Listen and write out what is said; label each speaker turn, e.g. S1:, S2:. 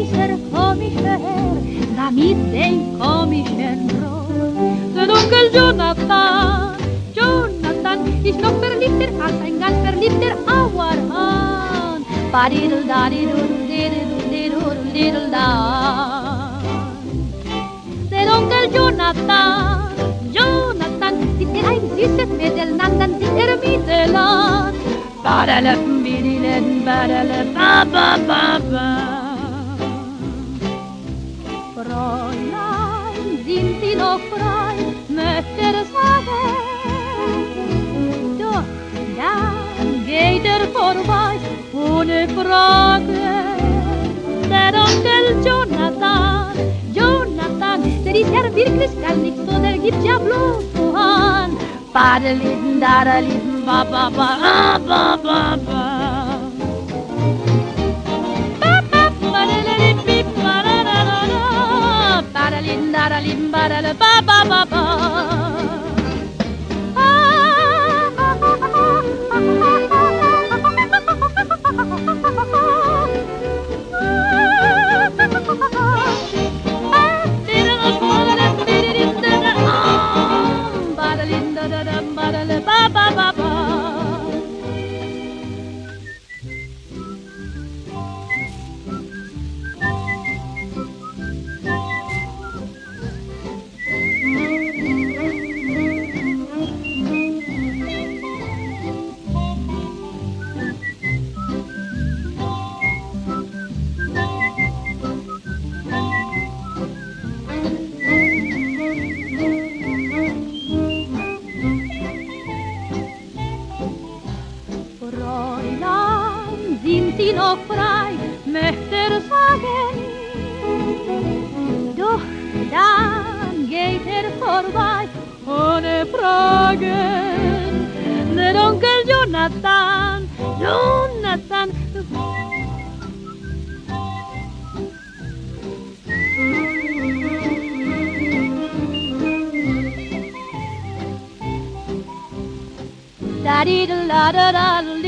S1: komische Herr, da mit dem komischen Brot. Der Onkel Jonathan, Jonathan, ist noch verliebter als ein ganz verliebter Auerhahn. Ba-diddle-da-diddle-diddle-diddle-diddle-da. Der Onkel Jonathan, Jonathan, ist ein süßes Mädel, dann sieht Mittelland. Badalap-bidilin, badalap-ba-ba-ba-ba. Fräulein, sind Sie noch frei, möchte er sagen. Doch dann geht vorbei, ohne Frage. Der Onkel Jonathan, Jonathan, der ist ja wirklich gar nicht so, der gibt ja bloß zu Hand. Badalin, dadalin, ba-ba-ba, ba-ba-ba. Ba-da-lim-da-da-lim-ba-da-da-ba-ba-ba-ba. Fräulein, sind Sie noch frei, möchte er sagen. Doch dann geht vorbei, ohne Fragen. Der Onkel Jonathan, Jonathan. Da-di-da-da-da-da.